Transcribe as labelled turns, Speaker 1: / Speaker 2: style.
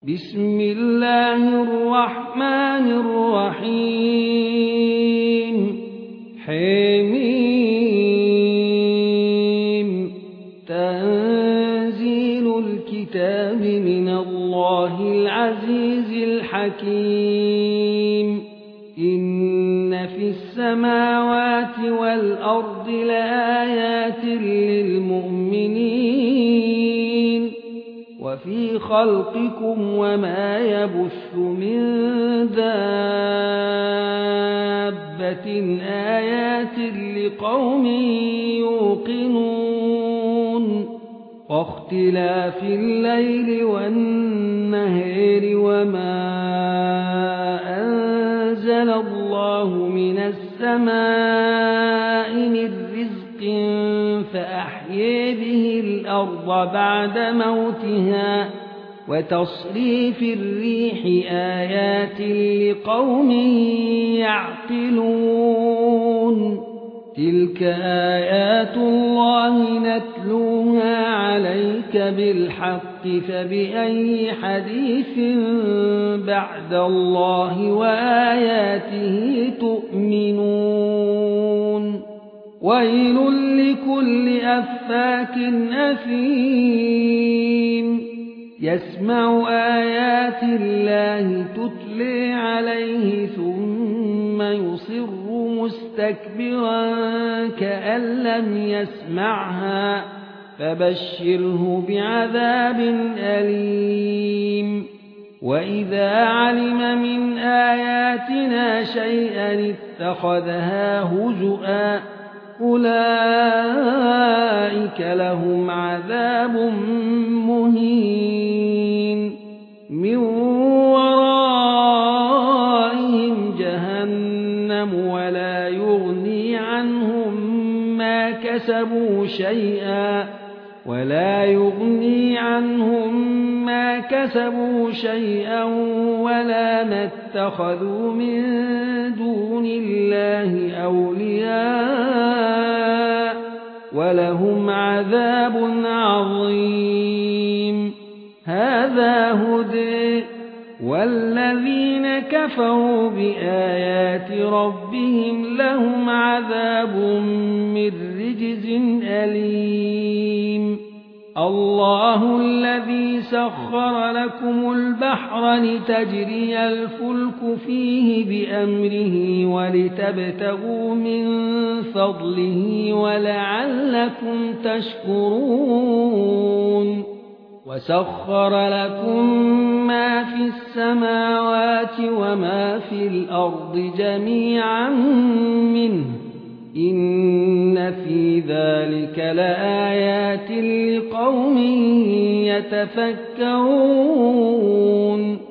Speaker 1: بسم الله الرحمن الرحيم حميم تنزيل الكتاب من الله العزيز الحكيم إن في السماوات والأرض لآيات للمؤمنين وفي خلقكم وما يبث من دابة آيات لقوم يوقنون واختلاف الليل والنهار وما أنزل الله من السماء من رزق فأحيي به الأرض بعد موتها وتصريف الريح آيات لقوم يعقلون تلك آيات الله نتلوها عليك بالحق فبأي حديث بعد الله وآياته تؤمنون ويل لكل أفاك أثيم يسمع آيات الله تتلى عليه ثم يصر مستكبرا كأن لم يسمعها فبشره بعذاب أليم وإذا علم من آياتنا شيئا اتخذها هزؤا أولئك لهم عذاب مهين من ورائهم جهنم ولا يغني عنهم ما كسبوا شيئا ولا ما اتخذوا من دون الله أولياء ولهم عذاب عظيم هذا هدى والذين كفروا بآيات ربهم لهم عذاب من رجز أليم الله الذي سخر لكم البحر لتجري الفلك فيه بأمره ولتبتغوا من فضله ولعلكم تشكرون وسخر لكم ما في السماوات وما في الأرض جميعا منه إن في ذلك لآيات لقوم يتفكرون